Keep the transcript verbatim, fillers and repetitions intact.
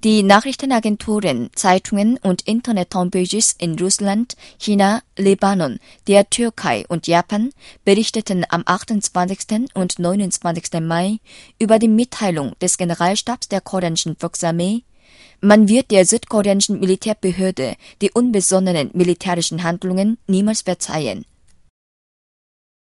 Die Nachrichtenagenturen, Zeitungen und Internet-Homepages in Russland, China, Libanon, der Türkei und Japan berichteten am achtundzwanzigsten und neunundzwanzigsten Mai über die Mitteilung des Generalstabs der koreanischen Volksarmee: Man wird der südkoreanischen Militärbehörde die unbesonnenen militärischen Handlungen niemals verzeihen.